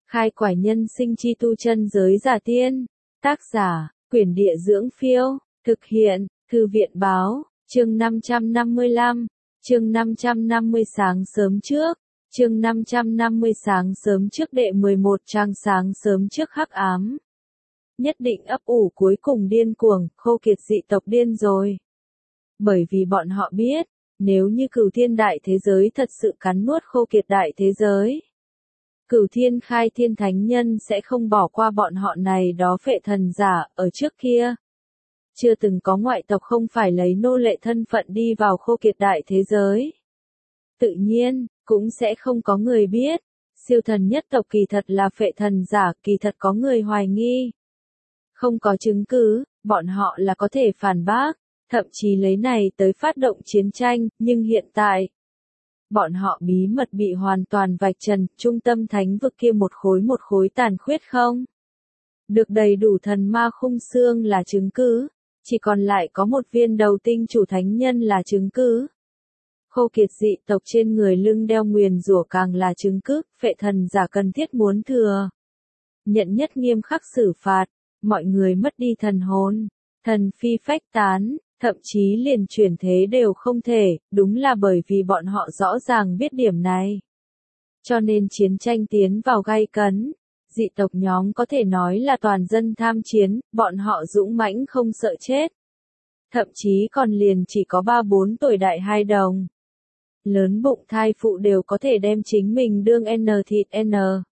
Khai quải nhân sinh chi tu chân giới giả tiên. Tác giả, Quyển Địa Dưỡng Phiêu. Thực hiện, Thư viện Báo. Chương 555. Chương 550 sáng sớm trước. Chương 550 sáng sớm trước đệ 11 trang sáng sớm trước hắc ám. Nhất định ấp ủ cuối cùng điên cuồng, khô kiệt dị tộc điên rồi. Bởi vì bọn họ biết, nếu như Cửu Thiên đại thế giới thật sự cắn nuốt khô kiệt đại thế giới, Cửu Thiên khai thiên thánh nhân sẽ không bỏ qua bọn họ này đó phệ thần giả. Ở trước kia, chưa từng có ngoại tộc không phải lấy nô lệ thân phận đi vào khô kiệt đại thế giới. Tự nhiên, cũng sẽ không có người biết, siêu thần nhất tộc kỳ thật là phệ thần giả, kỳ thật có người hoài nghi. Không có chứng cứ, bọn họ là có thể phản bác, thậm chí lấy này tới phát động chiến tranh, nhưng hiện tại, bọn họ bí mật bị hoàn toàn vạch trần, trung tâm thánh vực kia một khối tàn khuyết không được đầy đủ thần ma khung xương là chứng cứ, chỉ còn lại có một viên đầu tinh chủ thánh nhân là chứng cứ. Khô kiệt dị tộc trên người lưng đeo nguyền rủa càng là chứng cứ, phệ thần giả cần thiết muốn thừa nhận nhất nghiêm khắc xử phạt, mọi người mất đi thần hồn, thần phi phách tán, thậm chí liền chuyển thế đều không thể, đúng là bởi vì bọn họ rõ ràng biết điểm này. Cho nên chiến tranh tiến vào gay cấn, dị tộc nhóm có thể nói là toàn dân tham chiến, bọn họ dũng mãnh không sợ chết. Thậm chí còn liền chỉ có 3-4 tuổi đại hai đồng. Lớn bụng thai phụ đều có thể đem chính mình đương N thịt N.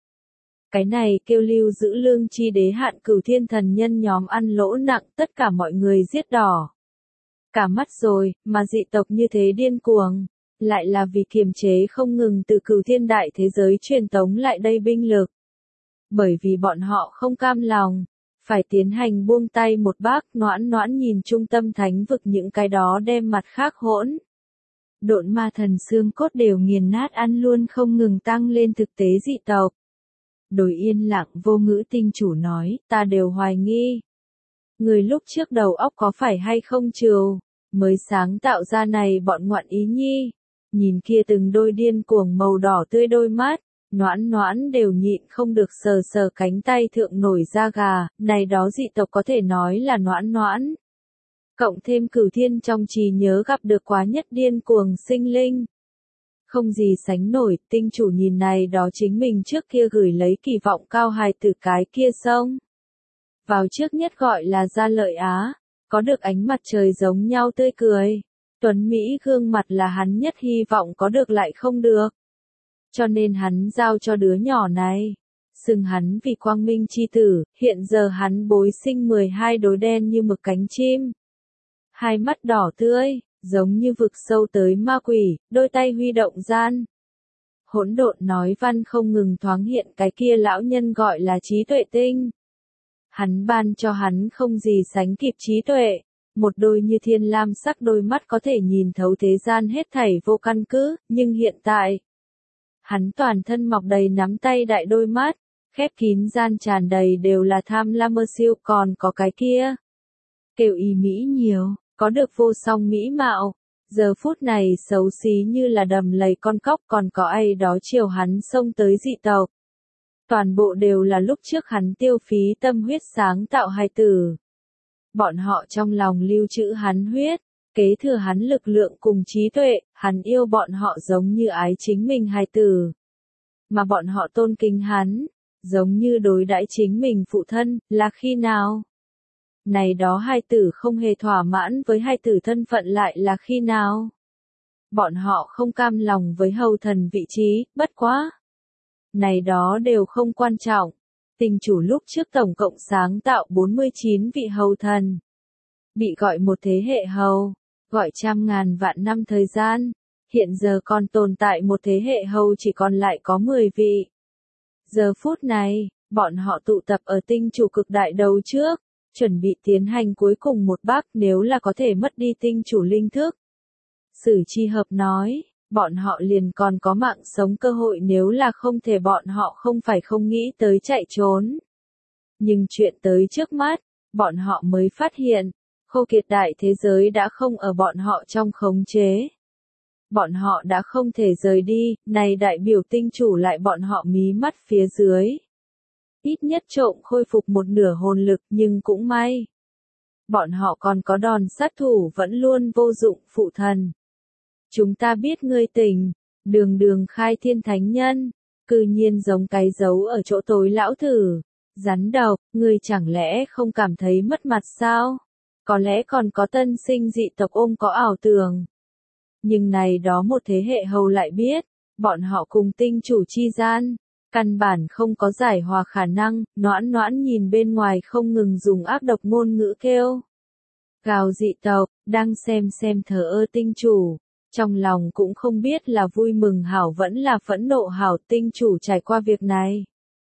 Cái này kêu lưu giữ lương chi đế hạn Cửu Thiên thần nhân nhóm ăn lỗ nặng, tất cả mọi người giết đỏ cả mắt rồi, mà dị tộc như thế điên cuồng, lại là vì kiềm chế không ngừng từ Cửu Thiên đại thế giới truyền tống lại đây binh lực. Bởi vì bọn họ không cam lòng, phải tiến hành buông tay một bác. Noãn Noãn nhìn trung tâm thánh vực những cái đó đem mặt khác hỗn độn ma thần xương cốt đều nghiền nát ăn luôn không ngừng tăng lên thực tế dị tộc. Đối yên lặng vô ngữ tinh chủ nói, ta đều hoài nghi. Người lúc trước đầu óc có phải hay không trừu, mới sáng tạo ra này bọn ngoạn ý nhi. Nhìn kia từng đôi điên cuồng màu đỏ tươi đôi mắt, Noãn Noãn đều nhịn không được sờ sờ cánh tay thượng nổi da gà, này đó dị tộc có thể nói là Noãn Noãn. Cộng thêm Cửu Thiên trong trí nhớ gặp được quá nhất điên cuồng sinh linh. Không gì sánh nổi, tinh chủ nhìn này đó chính mình trước kia gửi lấy kỳ vọng cao hài từ cái kia sông. Vào trước nhất gọi là Gia Lợi Á, có được ánh mặt trời giống nhau tươi cười. Tuấn Mỹ gương mặt là hắn nhất hy vọng có được lại không được. Cho nên hắn giao cho đứa nhỏ này. Xưng hắn vì quang minh chi tử, hiện giờ hắn bối sinh 12 đôi đen như mực cánh chim. Hai mắt đỏ tươi, giống như vực sâu tới ma quỷ, đôi tay huy động gian. Hỗn độn nói văn không ngừng thoáng hiện cái kia lão nhân gọi là trí tuệ tinh. Hắn ban cho hắn không gì sánh kịp trí tuệ, một đôi như thiên lam sắc đôi mắt có thể nhìn thấu thế gian hết thảy vô căn cứ, nhưng hiện tại, hắn toàn thân mọc đầy nắm tay đại đôi mắt, khép kín gian tràn đầy đều là tham lam mơ siêu, còn có cái kia. Kêu y mỹ nhiều, có được vô song mỹ mạo, giờ phút này xấu xí như là đầm lầy con cóc, còn có ai đó chiều hắn xông tới dị tộc. Toàn bộ đều là lúc trước hắn tiêu phí tâm huyết sáng tạo hài tử. Bọn họ trong lòng lưu trữ hắn huyết, kế thừa hắn lực lượng cùng trí tuệ, hắn yêu bọn họ giống như ái chính mình hài tử. Mà bọn họ tôn kính hắn, giống như đối đãi chính mình phụ thân, là khi nào? Này đó hài tử không hề thỏa mãn với hài tử thân phận lại là khi nào? Bọn họ không cam lòng với hầu thần vị trí, bất quá. Này đó đều không quan trọng. Tinh chủ lúc trước tổng cộng sáng tạo 49 vị hầu thần. Bị gọi một thế hệ hầu, gọi trăm ngàn vạn năm thời gian. Hiện giờ còn tồn tại một thế hệ hầu chỉ còn lại có 10 vị. Giờ phút này, bọn họ tụ tập ở tinh chủ cực đại đầu trước, chuẩn bị tiến hành cuối cùng một bác nếu là có thể mất đi tinh chủ linh thức. Sử Chi Hợp nói. Bọn họ liền còn có mạng sống cơ hội, nếu là không thể bọn họ không phải không nghĩ tới chạy trốn. Nhưng chuyện tới trước mắt, bọn họ mới phát hiện, khô kiệt đại thế giới đã không ở bọn họ trong khống chế. Bọn họ đã không thể rời đi, này đại biểu tinh chủ lại bọn họ mí mắt phía dưới. ít nhất trộm khôi phục một nửa hồn lực nhưng cũng may. Bọn họ còn có đòn sát thủ vẫn luôn vô dụng phụ thần. Chúng ta biết ngươi tỉnh, đường đường khai thiên thánh nhân, cư nhiên giống cái dấu ở chỗ tối lão thử. Rắn độc, ngươi chẳng lẽ không cảm thấy mất mặt sao? Có lẽ còn có tân sinh dị tộc ôm có ảo tưởng. Nhưng này đó một thế hệ hầu lại biết, bọn họ cùng tinh chủ chi gian, căn bản không có giải hòa khả năng, noãn noãn nhìn bên ngoài không ngừng dùng ác độc ngôn ngữ kêu. Gào dị tộc, đang xem thờ ơ tinh chủ, trong lòng cũng không biết là vui mừng hảo vẫn là phẫn nộ hảo tinh chủ trải qua việc này.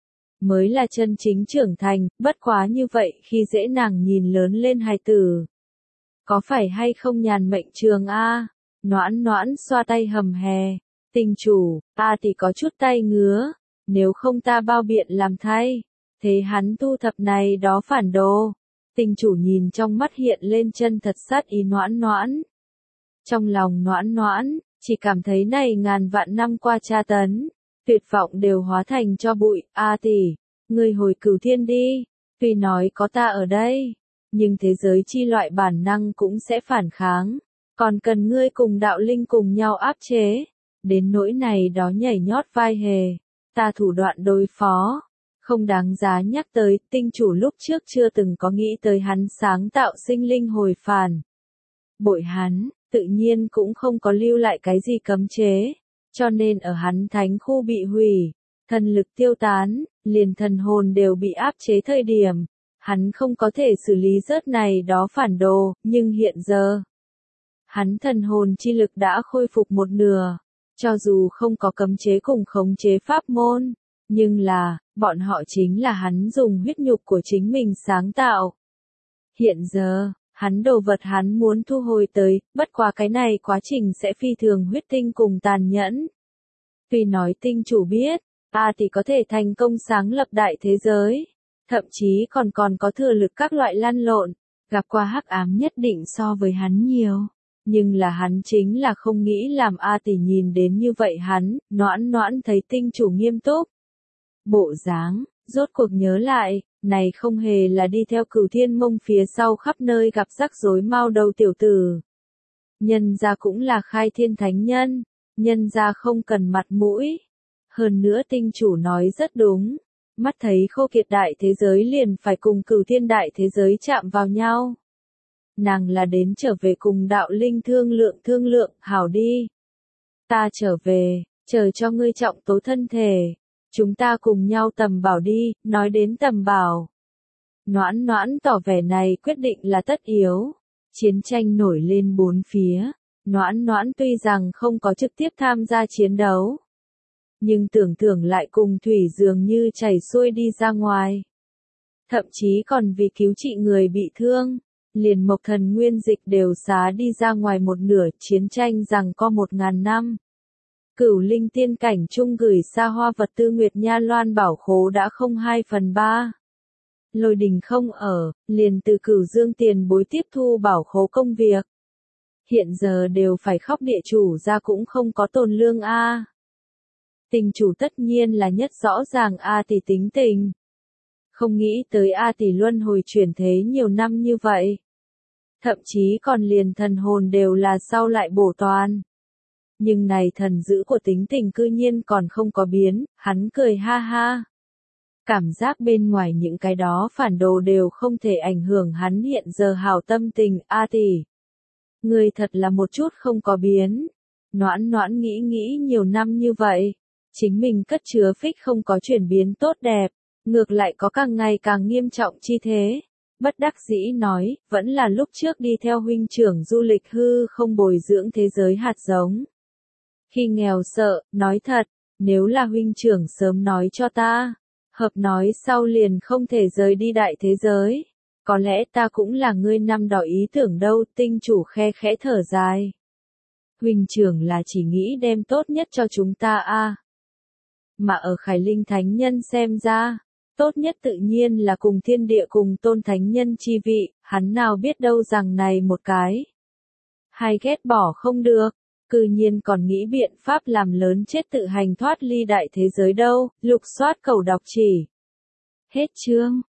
Mới là chân chính trưởng thành, bất quá như vậy khi dễ nàng nhìn lớn lên hài tử. Có phải hay không nhàn mệnh trường a? Noãn noãn xoa tay hầm hè. Tinh chủ, ta thì có chút tay ngứa, nếu không ta bao biện làm thay. Thế hắn thu thập này đó phản đồ. Tinh chủ nhìn trong mắt hiện lên chân thật sát ý noãn noãn. Trong lòng noãn noãn, chỉ cảm thấy này ngàn vạn năm qua tra tấn, tuyệt vọng đều hóa thành cho bụi. A tỷ, ngươi hồi cửu thiên đi, tuy nói có ta ở đây, nhưng thế giới chi loại bản năng cũng sẽ phản kháng, còn cần ngươi cùng đạo linh cùng nhau áp chế. Đến nỗi này đó nhảy nhót vai hề, ta thủ đoạn đối phó, không đáng giá nhắc tới. Tinh chủ lúc trước chưa từng có nghĩ tới hắn sáng tạo sinh linh hồi phản. Bội hắn, tự nhiên cũng không có lưu lại cái gì cấm chế, cho nên ở hắn thánh khu bị hủy, thần lực tiêu tán, liền thần hồn đều bị áp chế thời điểm, hắn không có thể xử lý rớt này đó phản đồ, nhưng hiện giờ, hắn thần hồn chi lực đã khôi phục một nửa, cho dù không có cấm chế cùng khống chế pháp môn, nhưng là, bọn họ chính là hắn dùng huyết nhục của chính mình sáng tạo. Hiện giờ, hắn đồ vật hắn muốn thu hồi tới, bất quá cái này quá trình sẽ phi thường huyết tinh cùng tàn nhẫn. Tuy nói tinh chủ biết, thì có thể thành công sáng lập đại thế giới, thậm chí còn có thừa lực các loại lăn lộn, gặp qua hắc ám nhất định so với hắn nhiều. Nhưng là hắn chính là không nghĩ làm tỷ nhìn đến như vậy hắn, noãn noãn thấy tinh chủ nghiêm túc. Bộ dáng, rốt cuộc nhớ lại, này không hề là đi theo Cửu Thiên Mông phía sau khắp nơi gặp rắc rối mau đầu tiểu tử. Nhân gia cũng là khai thiên thánh nhân, nhân gia không cần mặt mũi. Hơn nữa tinh chủ nói rất đúng, mắt thấy khô kiệt đại thế giới liền phải cùng Cửu Thiên đại thế giới chạm vào nhau. Nàng là đến trở về cùng đạo linh thương lượng, hảo đi. Ta trở về, chờ cho ngươi trọng tố thân thể. Chúng ta cùng nhau tầm bảo đi, nói đến tầm bảo. Noãn noãn tỏ vẻ này quyết định là tất yếu. Chiến tranh nổi lên bốn phía. Noãn noãn tuy rằng không có trực tiếp tham gia chiến đấu, nhưng tưởng lại cùng thủy dường như chảy xuôi đi ra ngoài. Thậm chí còn vì cứu trị người bị thương, liền Mộc Thần Nguyên Dịch đều xá đi ra ngoài một nửa. Chiến tranh rằng có 1000 năm. Cửu linh tiên cảnh trung gửi xa hoa vật tư Nguyệt Nha Loan bảo khố đã không 2/3. Lôi đình không ở, liền từ Cửu Dương tiền bối tiếp thu bảo khố công việc. Hiện giờ đều phải khóc địa chủ ra cũng không có tồn lương a. Tình chủ tất nhiên là nhất rõ ràng tỷ tính tình. Không nghĩ tới tỷ luân hồi chuyển thế nhiều năm như vậy. Thậm chí còn liền thần hồn đều là sau lại bổ toàn. Nhưng này thần dữ của tính tình cư nhiên còn không có biến, hắn cười ha ha. Cảm giác bên ngoài những cái đó phản đồ đều không thể ảnh hưởng hắn hiện giờ hảo tâm tình. Tỷ, người thật là một chút không có biến. Noãn noãn nghĩ nhiều năm như vậy, chính mình cất chứa phích không có chuyển biến tốt đẹp, ngược lại có càng ngày càng nghiêm trọng chi thế. Bất đắc dĩ nói, vẫn là lúc trước đi theo huynh trưởng du lịch hư không bồi dưỡng thế giới hạt giống. Khi nghèo sợ, nói thật, nếu là huynh trưởng sớm nói cho ta, hợp nói sau liền không thể rời đi đại thế giới. Có lẽ ta cũng là ngươi năm đó ý tưởng đâu. Tinh chủ khe khẽ thở dài. Huynh trưởng là chỉ nghĩ đem tốt nhất cho chúng ta Mà ở Khải Linh Thánh Nhân xem ra, tốt nhất tự nhiên là cùng thiên địa cùng tôn thánh nhân chi vị, hắn nào biết đâu rằng này một cái. Hay ghét bỏ không được, cư nhiên còn nghĩ biện pháp làm lớn chết tự hành thoát ly đại thế giới đâu. Lục soát cầu đọc chỉ. Hết chương.